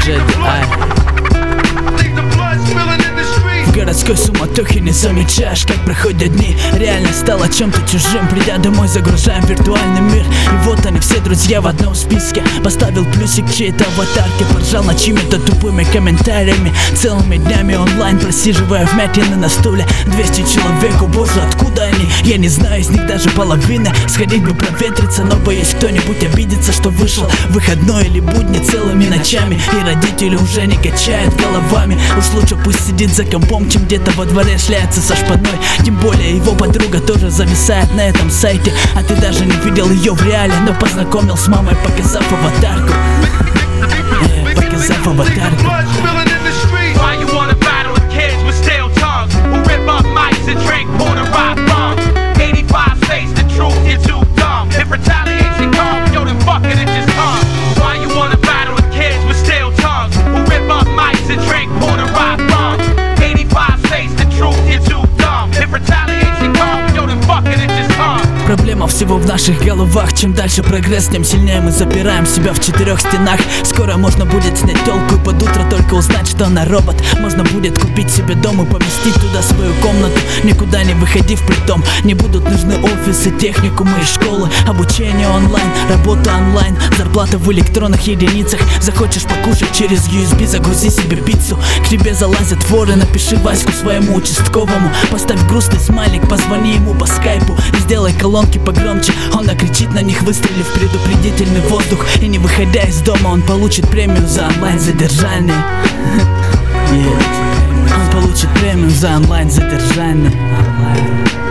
GDI. В городской суматохе не замечаешь, как проходят дни. Реальность стала чем-то чужим. Придя домой, загружаем виртуальный мир. И вот они все друзья в одном списке. Поставил плюсик чьей-то аватарке, поржал над чьими-то тупыми комментариями. Целыми днями онлайн просиживая вмятины на стуле. 200 человек, о боже, откуда они? Я не знаю из них даже половины. Сходить бы проветриться, но боюсь, кто-нибудь обидится, что вышел выходной или будни целыми ночами. И родители уже не качают головами. Уж лучше пусть сидит за компом, чем где-то во дворе шляется со шпаной. Тем более его подруга тоже зависает на этом сайте. А ты даже не видел ее в реале, но познакомил с мамой, показав аватарку. Показав аватарку. Проблема всего в наших головах. Чем дальше прогресс, тем сильнее мы запираем себя в 4 стенах. Скоро можно будет снять телку и под утро только узнать, что она робот. Можно будет купить себе дом и поместить туда свою комнату, никуда не выходив притом. Не будут нужны офисы, техникумы и школы. Обучение онлайн, работа онлайн, зарплата в электронных единицах. Захочешь покушать через USB, загрузи себе пиццу. К тебе залазят воры, напиши Ваську своему участковому. Поставь грустный смайлик, позвони ему по скайпу и сделай колонки погромче. Он накричит на них, выстрелив предупредительный воздух. И не выходя из дома, он получит премию за онлайн задержание. Он получит премию за онлайн задержание.